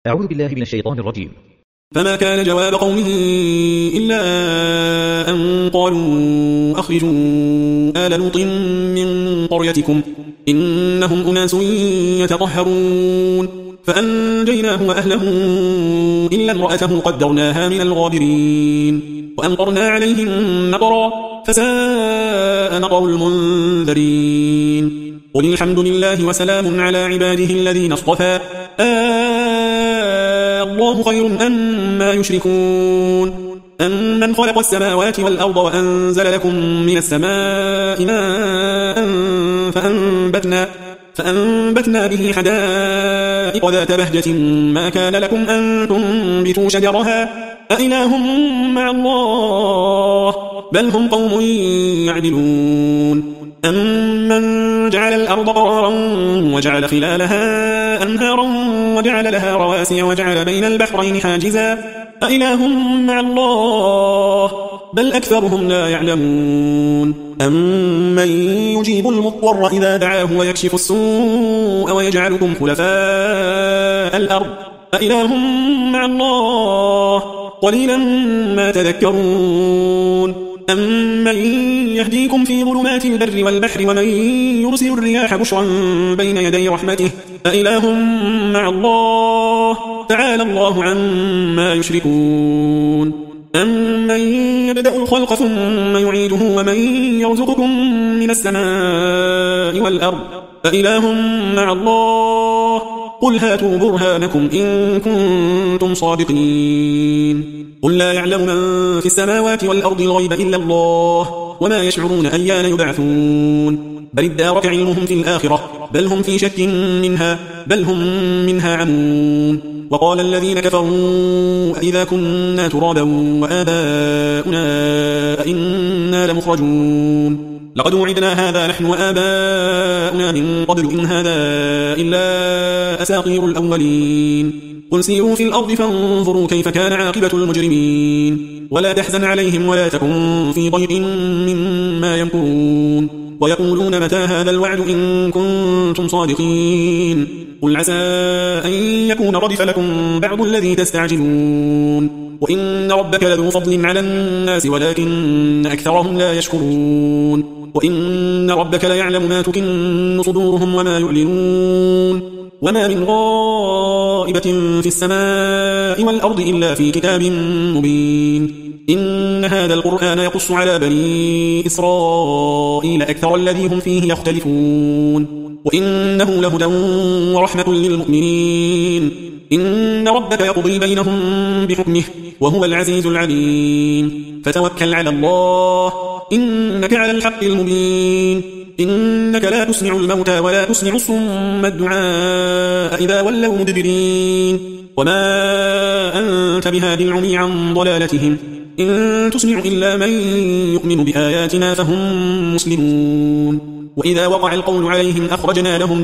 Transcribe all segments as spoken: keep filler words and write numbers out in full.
أعوذ بالله من الشيطان الرجيم. فما كان جواب قومه إلا أن قالوا أخرجوا آل لوط من قريتكم إنهم أناس يتطهرون فأنجيناه وأهله إلا امرأته قدرناها من الغابرين وأمطرنا عليهم مطرا فساء مطر المنذرين قل الحمد لله وسلام على عباده الذين اصطفى آه الله خير أما يشركون أمن خلق السماوات والأرض وأنزل لكم من السماء ماء فأنبتنا, فأنبتنا به حدائق ذات بهجة ما كان لكم أن تنبتوا شجرها أإله مع الله بل هم قوم يعدلون أمن جعل الأرض قرارا وجعل خلالها أنهارا وجعل لها رواسي وجعل بين البحرين حاجزا أإله مع الله بل أكثرهم لا يعلمون أمن يجيب المضطر إذا دعاه ويكشف السوء ويجعلكم خلفاء الأرض أإله مع الله قليلا ما تذكرون أمن يهديكم في ظلمات البر والبحر ومن يرسل الرياح بشرا بين يدي رحمته أإله مع الله تعالى الله عما يشركون أمن يبدأ الخلق ثم يعيده ومن يرزقكم من السماء والأرض أإله مع الله قل هاتوا برهانكم إن كنتم صادقين قل لا يعلم من في السماوات والأرض الغيب إلا الله وما يشعرون أيان يبعثون بل ادارك علمهم في الآخرة بل هم في شك منها بل هم منها عمون وقال الذين كفروا إذا كنا ترابا وآباؤنا إنا لمخرجون لقد وعدنا هذا نحن وآباؤنا من قبل إن هذا إلا أساطير الأولين قل سيروا في الأرض فانظروا كيف كان عاقبة المجرمين ولا تحزن عليهم ولا تكن في ضيق مما يمكرون ويقولون متى هذا الوعد إن كنتم صادقين قل عسى أن يكون ردف لكم بعض الذي تستعجلون وإن ربك لذو فضل على الناس ولكن أكثرهم لا يشكرون وإن ربك ليعلم ما تكن صدورهم وما يعلنون وما من غائبة في السماء والأرض إلا في كتاب مبين إن هذا القرآن يقص على بني إسرائيل أكثر الذي هم فيه يختلفون وإنه لهدى ورحمة للمؤمنين إن ربك يقضي بينهم بحكمه وهو العزيز العليم فتوكل على الله إنك على الحق المبين إنك لا تسمع الموتى ولا تسمع الصم الدعاء إذا ولوا مدبرين وما أنت بهادي العمي عن ضلالتهم إن تسمع إلا من يؤمن بآياتنا فهم مسلمون وإذا وقع القول عليهم أخرجنا لهم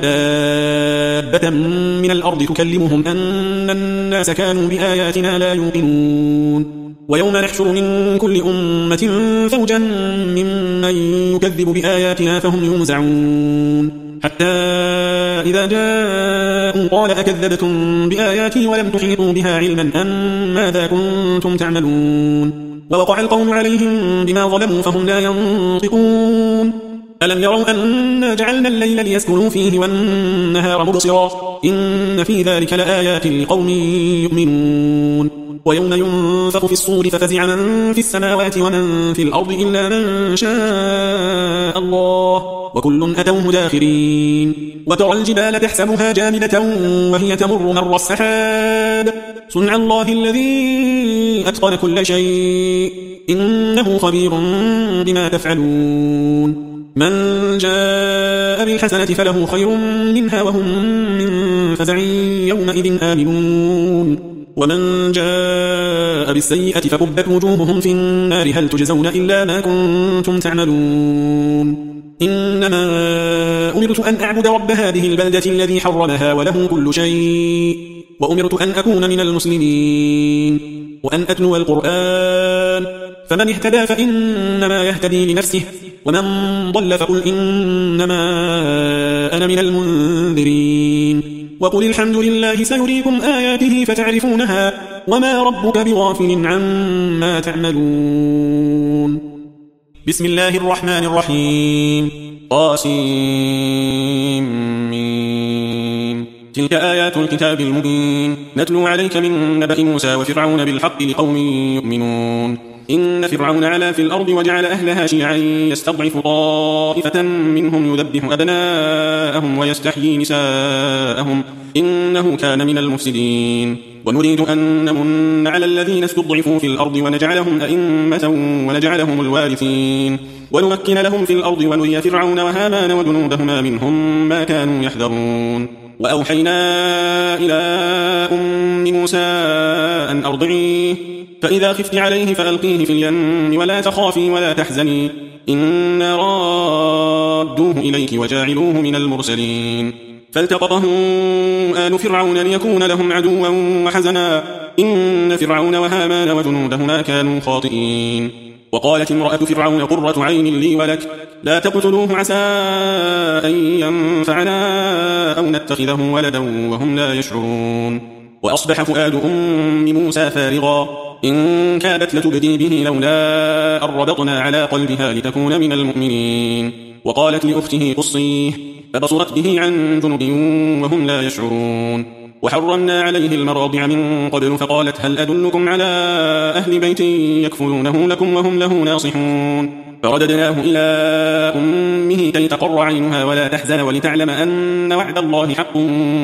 دابة من الأرض تكلمهم أن الناس كانوا بآياتنا لا يوقنون ويوم نحشر من كل أمة فوجا ممن يكذب بآياتنا فهم يوزعون حتى إذا جاءوا قال أكذبتم بآياتي ولم تحيطوا بها علما أم ماذا كنتم تعملون ووقع القول عليهم بما ظلموا فهم لا ينطقون ألم يروا أنا جعلنا الليل ليسكنوا فيه والنهار مبصرا إن في ذلك لآيات لقوم يؤمنون ويوم ينفخ في الصور ففزع من في السماوات ومن في الأرض إلا من شاء الله وكل أتوه داخرين وترى الجبال تحسبها جامدة وهي تمر مر السحاب صنع الله الذي أتقن كل شيء إنه خبير بما تفعلون من جاء بالحسنة فله خير منها وهم من فزع يومئذ آمنون ومن جاء بالسيئة فكبت وجوههم في النار هل تجزون إلا ما كنتم تعملون إنما أمرت أن أعبد رب هذه البلدة الذي حرمها وله كل شيء وأمرت أن أكون من المسلمين وأن أتلو القرآن فمن اهتدى فإنما يهتدي لنفسه ومن ضل فقل إنما أنا من المنذرين وقل الحمد لله سيريكم آياته فتعرفونها وما ربك بغافل عما تعملون. بسم الله الرحمن الرحيم. طاسيم. تلك آيات الكتاب المبين نتلو عليك من نبأ موسى وفرعون بالحق لقوم يؤمنون. إن فرعون علا في الأرض وجعل أهلها شيعا يستضعف طائفة منهم يذبح أبناءهم ويستحيي نساءهم إنه كان من المفسدين. ونريد أن نمن على الذين استضعفوا في الأرض ونجعلهم أئمة ونجعلهم الوارثين ونمكن لهم في الأرض ونري فرعون وهامان وجنودهما منهم ما كانوا يحذرون. وأوحينا إلى أم موسى أن أرضعيه فإذا خفت عليه فألقيه في اليم ولا تخافي ولا تحزني إنا رادوه إليك وجاعلوه من المرسلين. فالتقطه آل فرعون ليكون لهم عدوا وحزنا إن فرعون وهامان وجنودهما كانوا خاطئين. وقالت امرأة فرعون قرة عين لي ولك لا تقتلوه عسى أن ينفعنا أو نتخذه ولدا وهم لا يشعرون. وأصبح فؤاد أم موسى فارغا إن كادت لتبدي به لولا أن ربطنا على قلبها لتكون من المؤمنين. وقالت لأخته قصيه فبصرت به عن جنب وهم لا يشعرون. وحرمنا عليه المراضع من قبل فقالت هل أدلكم على أهل بيت يكفلونه لكم وهم له ناصحون. فرددناه إلى أمه كي تقر عينها ولا تحزن ولتعلم أن وعد الله حق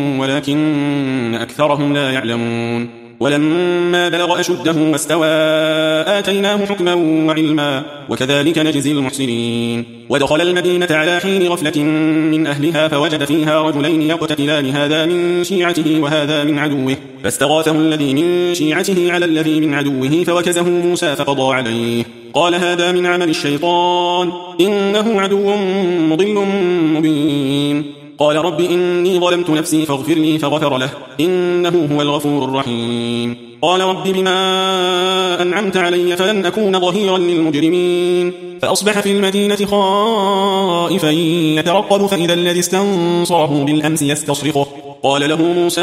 ولكن أكثرهم لا يعلمون. ولما بلغ أشده واستوى آتيناه حكما وعلما وكذلك نجزي المحسنين. ودخل المدينة على حين غفلة من أهلها فوجد فيها رجلين يقتتلان هذا من شيعته وهذا من عدوه فاستغاثه الذي من شيعته على الذي من عدوه فوكزه موسى فقضى عليه. قال هذا من عمل الشيطان إنه عدو مضل مبين. قال رب إني ظلمت نفسي فاغفر لي فغفر له إنه هو الغفور الرحيم. قال رب بما أنعمت علي فلن أكون ظهيرا للمجرمين. فأصبح في المدينة خائفا يترقب فإذا الذي استنصره بالأمس يستصرخه قال له موسى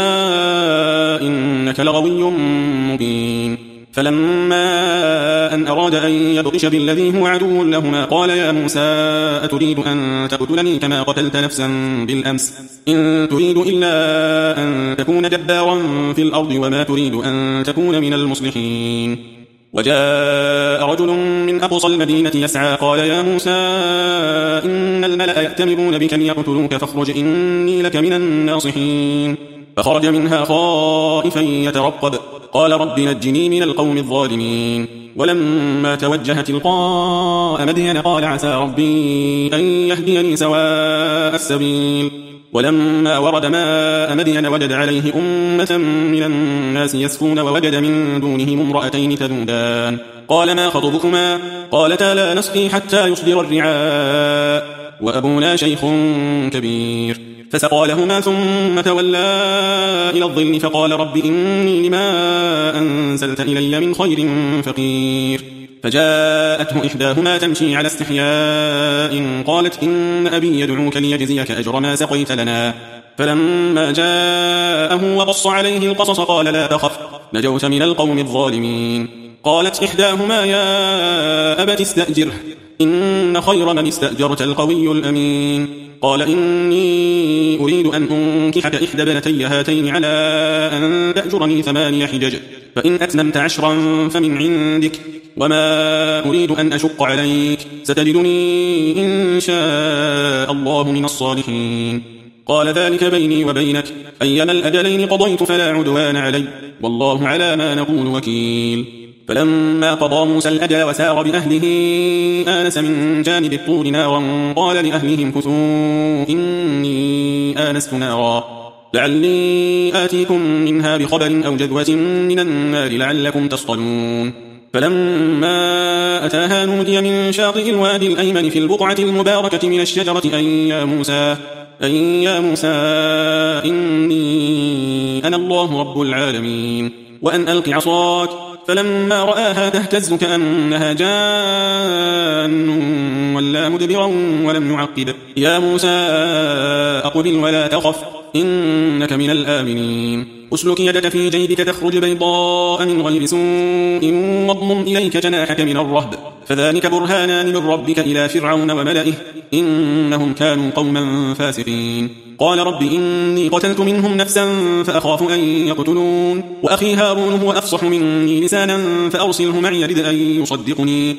إنك لغوي مبين. فلما أن أراد أن يبطش بالذي هو عدو لهما قال يا موسى أتريد أن تقتلني كما قتلت نفسا بالأمس إن تريد إلا أن تكون جبارا في الأرض وما تريد أن تكون من المصلحين. وجاء رجل من أقصى المدينة يسعى قال يا موسى إن الملأ يأتمرون بك ليقتلوك فاخرج إني لك من الناصحين. فخرج منها خائفا يترقب قال رب نجني من القوم الظالمين. ولما توجه تلقاء مدين قال عسى ربي أن يهديني سواء السبيل. ولما ورد ماء مدين وجد عليه أمة من الناس يسكون ووجد من دونهم امرأتين تذودان قال ما خطبكما قالتا لا نسقي حتى يصدر الرعاء وأبونا شيخ كبير. فسقى لهما ثم تولى إلى الظل فقال رب إني لما أنزلت إلي من خير فقير. فجاءته إحداهما تمشي على استحياء قالت إن أبي يدعوك ليجزيك أجر ما سقيت لنا. فلما جاءه وقص عليه القصص قال لا تخف نجوت من القوم الظالمين. قالت إحداهما يا أبت استأجره إن خير من استأجرت القوي الأمين. قال إني أريد أن أنكحك إحدى ابنتي هاتين على أن تأجرني ثماني حجج فإن أتممت عشرا فمن عندك وما أريد أن أشق عليك ستجدني إن شاء الله من الصالحين. قال ذلك بيني وبينك أيما الأجلين قضيت فلا عدوان علي والله على ما نقول وكيل. فلما قضى موسى الأجل وسار بأهله آنس من جانب الطور نارا قال لأهلهم كثوا إني آنست نارا لعلي آتيكم منها بخبر أو جذوة من النار لعلكم تصطلون. فلما أتاها نودي من شاطئ الوادي الأيمن في البقعة المباركة من الشجرة أن يا موسى أن يا موسى إني أنا الله رب العالمين وأن ألق عصاك. فلما رآها تهتز كأنها جان ولا مدبرا ولم يعقب يا موسى أقبل ولا تخف إنك من الآمنين. أسلك يدك في جيبك تخرج بيضاء من غير سوء واضمم إليك جناحك من الرهب فذلك برهانان من ربك إلى فرعون وملئه إنهم كانوا قوما فاسقين. قال رب إني قتلت منهم نفسا فأخاف أن يقتلون وأخي هارون هو أفصح مني لسانا فأرسله معي يرد أن يصدقني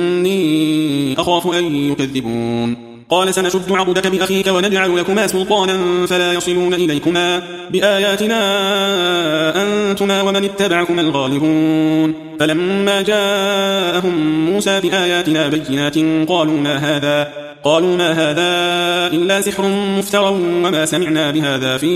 إني أخاف أن يكذبون. قال سنشد عضدك بأخيك ونجعل لكما سلطانا فلا يصلون إليكما بآياتنا أنتما ومن اتبعكما الغالبون. فلما جاءهم موسى بآياتنا بينات قالوا ما هذا قالوا ما هذا إلا سحر مفترى وما سمعنا بهذا في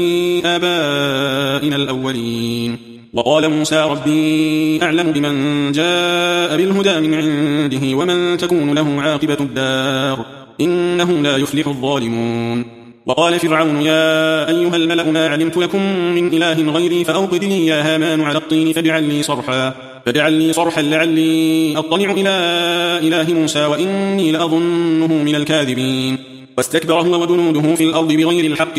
آبائنا الأولين. وقال موسى ربي أعلم بمن جاء بالهدى من عنده ومن تكون له عاقبة الدار إنه لا يفلح الظالمون. وقال فرعون يا أيها الملأ ما علمت لكم من إله غيري فأوقد لي يا هامان على الطين فاجعل لي صرحا فاجعل لي صرحا لعلي أطلع إلى إله موسى وإني لأظنه من الكاذبين. واستكبر هو وجنوده في الأرض بغير الحق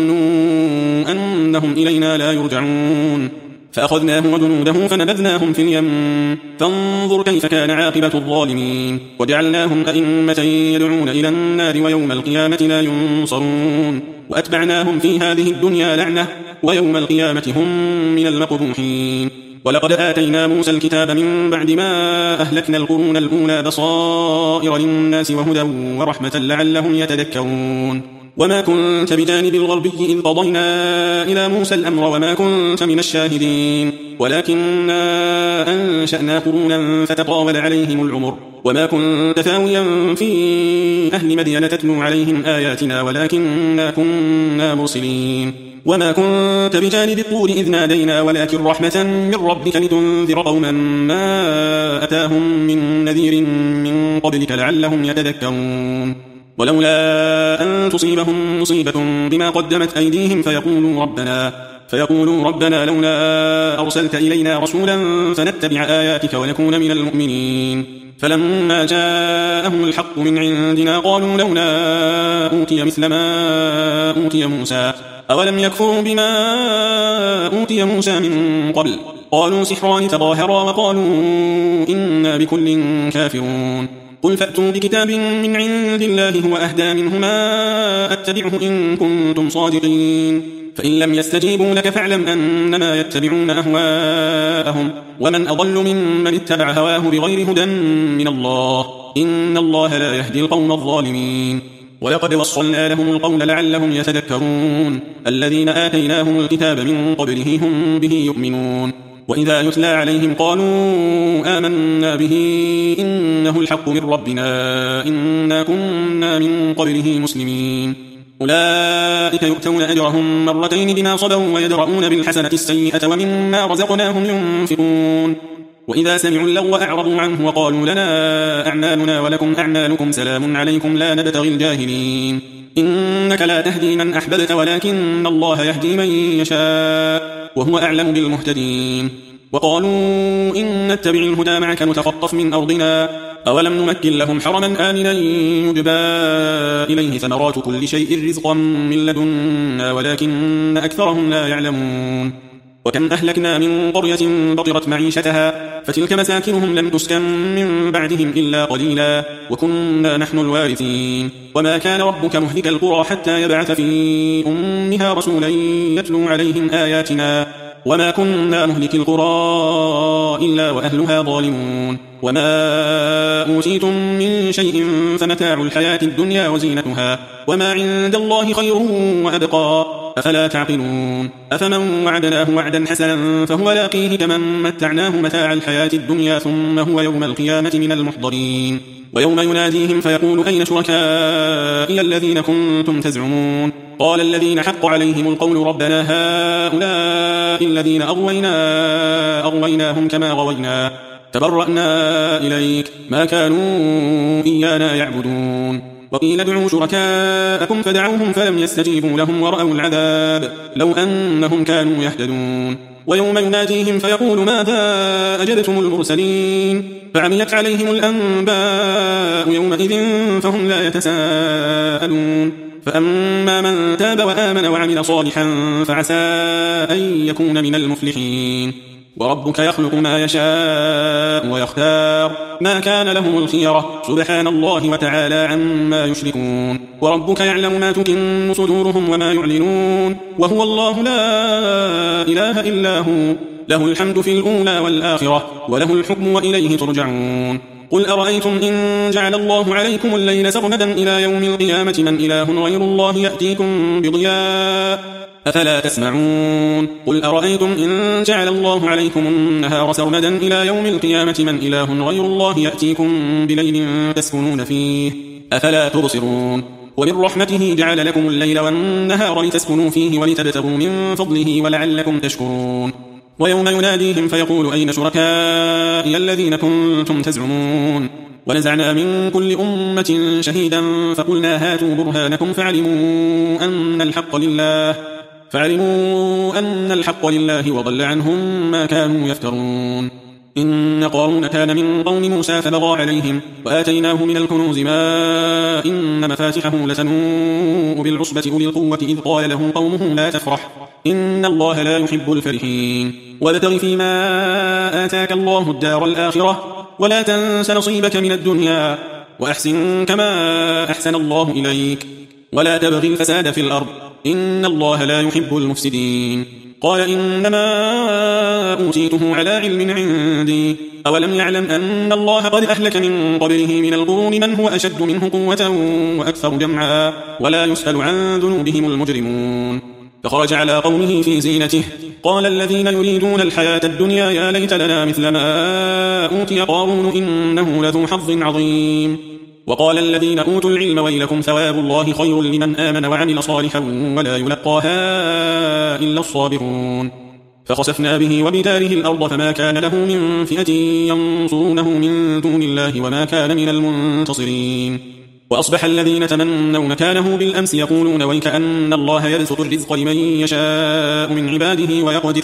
وظنوا أنهم إلينا لا يرجعون فأخذناه وجنوده فنبذناهم في اليم فانظر كيف كان عاقبة الظالمين. وجعلناهم أئمة يدعون إلى النار ويوم القيامة لا ينصرون وأتبعناهم في هذه الدنيا لعنة ويوم القيامة هم من المقبوحين. ولقد آتينا موسى الكتاب من بعد ما أهلكنا القرون الأولى بصائر للناس وهدى ورحمة لعلهم يتذكرون. وما كنت بجانب الغربي إذ قضينا إلى موسى الأمر وما كنت من الشاهدين ولكننا أنشأنا قرونا فتطاول عليهم العمر وما كنت ثاويا في أهل مدين تتلو عليهم آياتنا ولكننا كنا مرسلين. وما كنت بجانب الطور إذ نادينا ولكن رحمة من ربك لتنذر قوما ما أتاهم من نذير من قبلك لعلهم يتذكرون. ولولا أن تصيبهم مصيبة بما قدمت أيديهم فيقولوا ربنا فيقولوا ربنا لولا أرسلت إلينا رسولا فنتبع آياتك ونكون من المؤمنين. فلما جاءهم الحق من عندنا قالوا لولا أوتي مثل ما أوتي موسى أولم يكفروا بما أوتي موسى من قبل قالوا سحران تظاهرا وقالوا إنا بكل كافرون. قل فأتوا بكتاب من عند الله هو أهدى منهما أتبعه إن كنتم صادقين فإن لم يستجيبوا لك فاعلم أنما يتبعون أهواءهم ومن أضل ممن اتبع هواه بغير هدى من الله إن الله لا يهدي القوم الظالمين. ولقد وصلنا لهم القول لعلهم يتذكرون الذين آتيناهم الكتاب من قبله هم به يؤمنون. وإذا يتلى عليهم قالوا آمنا به إنه الحق من ربنا إنا كنا من قبله مسلمين. أولئك يؤتون أجرهم مرتين بما صبروا ويدرؤون بالحسنة السيئة ومما رزقناهم ينفقون. وإذا سمعوا اللغو أعرضوا عنه وقالوا لنا أعمالنا ولكم أعمالكم سلام عليكم لا نبتغي الجاهلين. إنك لا تهدي من أحببت ولكن الله يهدي من يشاء وهو أعلم بالمهتدين. وقالوا إن نتبع الهدى معك نتخطف من أرضنا أولم نمكن لهم حرما آمنا يجبى إليه ثمرات كل شيء رزقا من لدنا ولكن أكثرهم لا يعلمون. وكم أهلكنا من قرية بطرت معيشتها فتلك مساكنهم لم تسكن من بعدهم إلا قليلا وكنا نحن الوارثين. وما كان ربك مهلك القرى حتى يبعث في أمها رسولا يتلو عليهم آياتنا وما كنا مهلك القرى إلا وأهلها ظالمون. وما أوتيتم من شيء فمتاع الحياة الدنيا وزينتها وما عند الله خير وأبقى أفلا تعقلون. أفمن وعدناه وعدا حسنا فهو لاقيه كمن متعناه متاع الحياة الدنيا ثم هو يوم القيامة من المحضرين. ويوم يناديهم فيقول أين شركائي الذين كنتم تزعمون قال الذين حق عليهم القول ربنا هؤلاء الذين أغوينا أغويناهم كما غوينا تبرأنا إليك ما كانوا إيانا يعبدون. وقيل ادعوا شركاءكم فدعوهم فلم يستجيبوا لهم ورأوا العذاب لو أنهم كانوا يهتدون. ويوم يناديهم فيقول ماذا أجبتم المرسلين فعميت عليهم الأنباء يومئذ فهم لا يتساءلون. فأما من تاب وآمن وعمل صالحا فعسى أن يكون من المفلحين. وربك يخلق ما يشاء ويختار ما كان لهم الخيرة سبحان الله وتعالى عما يشركون. وربك يعلم ما تكن صدورهم وما يعلنون وهو الله لا إله إلا هو له الحمد في الأولى والآخرة وله الحكم وإليه ترجعون. قل أرأيتم إن جعل الله عليكم الليل سرمدا إلى يوم القيامة من إله غير الله يأتيكم بضياء أفلا تسمعون. قل أرأيتم إن جعل الله عليكم النهار سرمدا إلى يوم القيامة من إله غير الله يأتيكم بليل تسكنون فيه أفلا تبصرون. ومن رحمته جعل لكم الليل والنهار لتسكنوا فيه ولتبتغوا من فضله ولعلكم تشكرون. ويوم يناديهم فيقول أين شركائي الذين كنتم تزعمون ونزعنا من كل أمة شهيدا فقلنا هاتوا برهانكم فعلموا أن الحق لله فعلموا أن الحق لله وضل عنهم ما كانوا يفترون. إن قارون كان من قوم موسى فبغى عليهم وآتيناه من الكنوز ما إن مفاتحه لتنوء بالعصبة أولي القوة إذ قال له قومه لا تفرح إن الله لا يحب الفرحين. وابتغ فيما آتاك الله الدار الآخرة ولا تنس نصيبك من الدنيا وأحسن كما أحسن الله إليك ولا تبغي الفساد في الأرض إن الله لا يحب المفسدين. قال إنما أوتيته على علم عندي أولم يعلم أن الله قد أهلك من قبله من القرون من هو أشد منه قوة وأكثر جمعا ولا يسأل عن ذنوبهم المجرمون. فخرج على قومه في زينته قال الذين يريدون الحياة الدنيا يا ليت لنا مثل ما أوتي قارون إنه لذو حظ عظيم. وقال الذين أوتوا العلم ويلكم ثواب الله خير لمن آمن وعمل صالحا ولا يلقاها إلا الصابرون. فخسفنا به وبداره الأرض فما كان له من فئة ينصرونه من دون الله وما كان من المنتصرين. وأصبح الذين تمنوا مكانه بالأمس يقولون ويك أن الله يبسط الرزق لمن يشاء من عباده ويقدر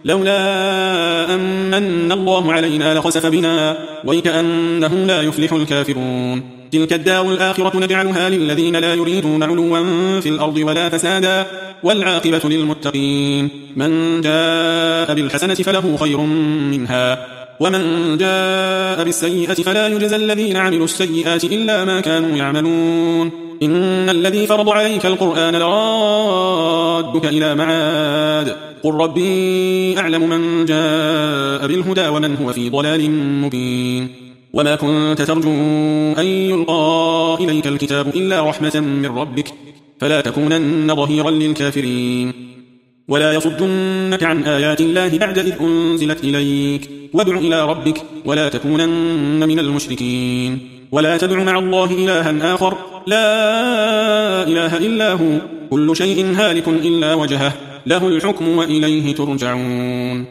لولا أمن الله علينا لخسف بنا ويك أنه لا يفلح الكافرون. تلك الدار الآخرة نجعلها للذين لا يريدون علوا في الأرض ولا فسادا والعاقبة للمتقين. من جاء بالحسنة فله خير منها ومن جاء بالسيئة فلا يجزى الذين عملوا السيئات إلا ما كانوا يعملون. إن الذي فرض عليك القرآن لرادك إلى معاد قل ربي أعلم من جاء بالهدى ومن هو في ضلال مبين. وما كنت ترجو أن يلقى إليك الكتاب إلا رحمة من ربك فلا تكونن ظهيرا للكافرين. ولا يصدنك عن آيات الله بعد إذ أنزلت إليك وادع إلى ربك ولا تكونن من المشركين. ولا تدع مع الله إلها آخر لا إله إلا هو كل شيء هالك إلا وجهه له الحكم وإليه ترجعون.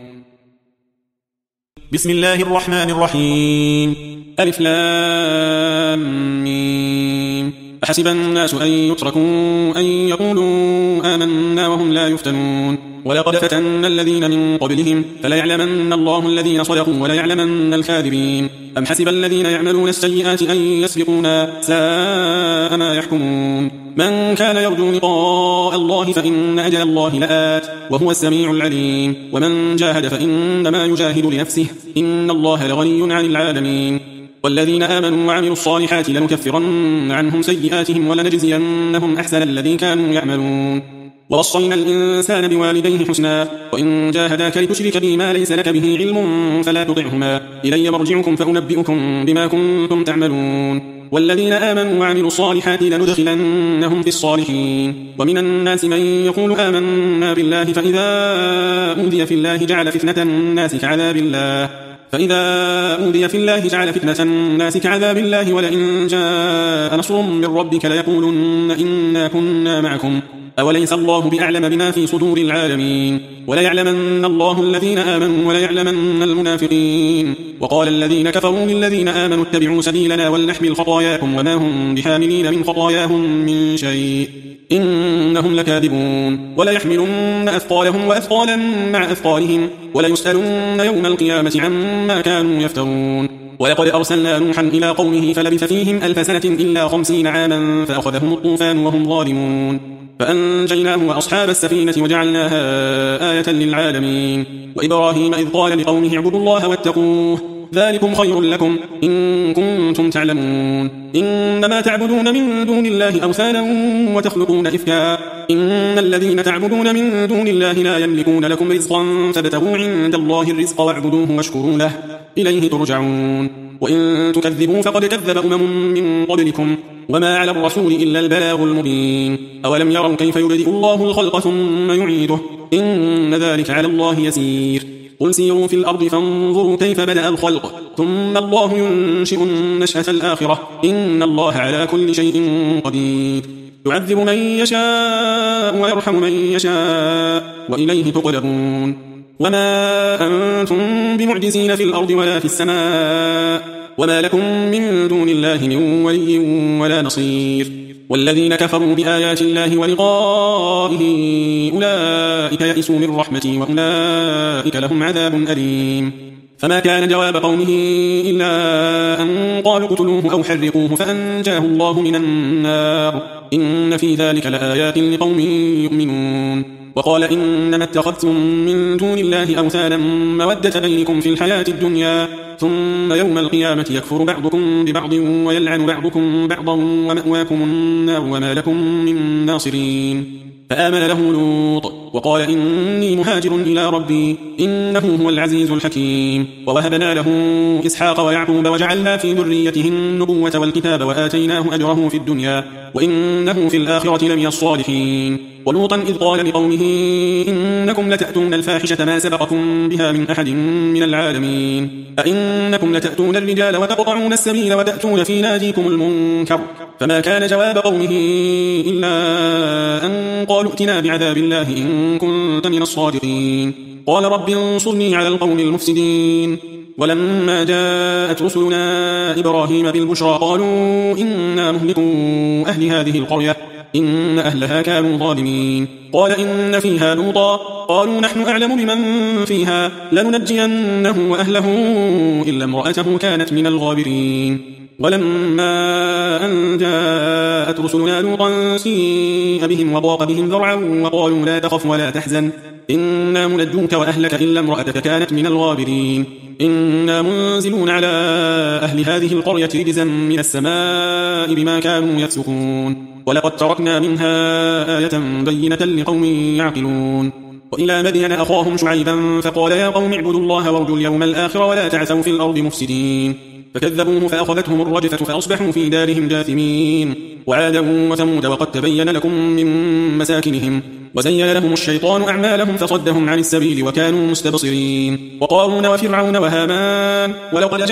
بسم الله الرحمن الرحيم ألف لام ميم. أحسب الناس أن يتركوا أن يقولوا آمنا وهم لا يفتنون ولقد فتنا الذين من قبلهم فليعلمن الله الذين صدقوا وليعلمن الكاذبين. أم حسب الذين يعملون السيئات أن يسبقونا ساء ما يحكمون. من كان يرجو لقاء الله فإن أجل الله لآت وهو السميع العليم. ومن جاهد فإنما يجاهد لنفسه إن الله لغني عن العالمين. والذين آمنوا وعملوا الصالحات لنكفرن عنهم سيئاتهم ولنجزينهم أحسن الذي كانوا يعملون. ووصينا الإنسان بوالديه حسنا وإن جاهداك لتشرك بي ما ليس لك به علم فلا تطعهما إلي مرجعكم فأنبئكم بما كنتم تعملون. والذين آمنوا وعملوا الصالحات لندخلنهم في الصالحين. ومن الناس من يقول آمنا بالله فإذا أوذي في الله جعل فتنة الناس كعذاب الله فإذا أوذي في الله جعل فتنة الناس كعذاب الله ولئن جاء نصر من ربك ليقولن إنا كنا معكم أوليس الله بأعلم بما في صدور العالمين. وليعلمن الله الذين آمنوا وليعلمن المنافقين. وقال الذين كفروا للذين آمنوا اتبعوا سبيلنا ولنحمل خطاياكم وما هم بحاملين من خطاياهم من شيء إنهم لكاذبون وليحملن أثقالهم وأثقالا مع أثقالهم وليسألن يوم القيامة عما كانوا يفترون ولقد أرسلنا نوحا إلى قومه فلبث فيهم ألف سنة إلا خمسين عاما فأخذهم الطوفان وهم ظالمون فأنجيناه وأصحاب السفينة وجعلناها آية للعالمين وإبراهيم إذ قال لقومه اعبدوا الله واتقوه ذلكم خير لكم إن كنتم تعلمون إنما تعبدون من دون الله أوثانا وتخلقون إفكا إن الذين تعبدون من دون الله لا يملكون لكم رزقا فابتغوا عند الله الرزق واعبدوه واشكروا له إليه ترجعون وإن تكذبوا فقد كذب أمم من قبلكم وما على الرسول إلا البلاغ المبين أولم يروا كيف يبدئ الله الخلق ثم يعيده إن ذلك على الله يسير قل سيروا في الأرض فانظروا كيف بدأ الخلق ثم الله ينشئ النشأة الآخرة إن الله على كل شيء قدير يعذب من يشاء ويرحم من يشاء وإليه تقلبون وما أنتم بمعجزين في الأرض ولا في السماء وما لكم من دون الله من ولي ولا نصير والذين كفروا بآيات الله ولقائه أولئك يئسوا من رحمتي وأولئك لهم عذاب أليم فما كان جواب قومه إلا أن قالوا اقتلوه أو حرقوه فأنجاه الله من النار إن في ذلك لآيات لقوم يؤمنون وقال إنما اتخذتم من دون الله أوثانا مودة بينكم في الحياة الدنيا ثم يوم القيامة يكفر بعضكم ببعض ويلعن بعضكم بعضا ومأواكم النار وما لكم من ناصرين فآمن له لوط وقال إني مهاجر إلى ربي إنه هو العزيز الحكيم ووهبنا له إسحاق ويعقوب وجعلنا في ذريته النبوة والكتاب وآتيناه أجره في الدنيا وإنه في الآخرة لمن الصالحين ولوطا إذ قال لقومه إنكم لتأتون الفاحشة ما سبقكم بها من أحد من العالمين أئنكم لتأتون الرجال وتقطعون السبيل وتأتون في ناديكم المنكر فما كان جواب قومه إلا أن قالوا ائتنا بعذاب الله إن كنت من الصادقين قال رب انصرني على القوم المفسدين ولما جاءت رسلنا إبراهيم بالبشرى قالوا إنا مهلكو أهل هذه القرية إن أهلها كانوا ظالمين قال إن فيها لوطا قالوا نحن أعلم بمن فيها لننجينه وأهله إلا امرأته كانت من الغابرين ولما أن جاءت رسلنا لوطا سيء بهم وضاق بهم ذرعا وقالوا لا تخف ولا تحزن إنا منجوك وأهلك إلا امرأتك كانت من الغابرين إنا منزلون على أهل هذه القرية رجزا من السماء بما كانوا يفسقون ولقد تركنا منها آية بينة لقوم يعقلون وإلى مدين أخاهم شعيبا فقال يا قوم اعبدوا الله وارجوا اليوم الآخر ولا تعثوا في الأرض مفسدين فكذبوه فأخذتهم الرجفة فأصبحوا في دارهم جاثمين وعادا وثمود وقد تبين لكم من مساكنهم وزين لهم الشيطان أعمالهم فصدهم عن السبيل وكانوا مستبصرين وقارون وفرعون وهامان ولقد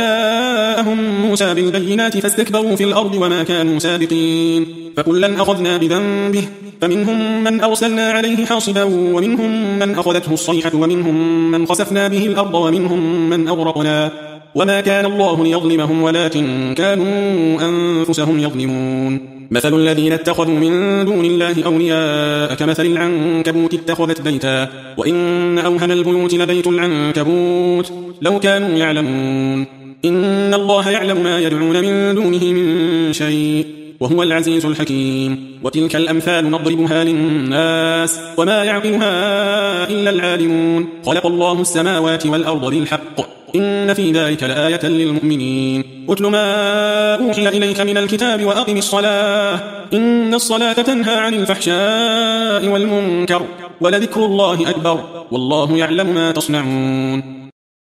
جاءهم موسى بالبينات فاستكبروا في الأرض وما كانوا سابقين فكلا أخذنا بذنبه فمنهم من أرسلنا عليه حاصبا ومنهم من أخذته الصيحة ومنهم من خسفنا به الأرض ومنهم من أغرقنا وما كان الله ليظلمهم ولكن كانوا أنفسهم يظلمون مثل الذين اتخذوا من دون الله أولياء كمثل العنكبوت اتخذت بيتا وإن أوهن البيوت لبيت العنكبوت لو كانوا يعلمون إن الله يعلم ما يدعون من دونه من شيء وهو العزيز الحكيم وتلك الأمثال نضربها للناس وما يعقلها إلا العالمون خلق الله السماوات والأرض بالحق إن في ذلك لآية للمؤمنين أتل ما أوحي إليك من الكتاب وأقم الصلاة إن الصلاة تنهى عن الفحشاء والمنكر ولذكر الله أكبر والله يعلم ما تصنعون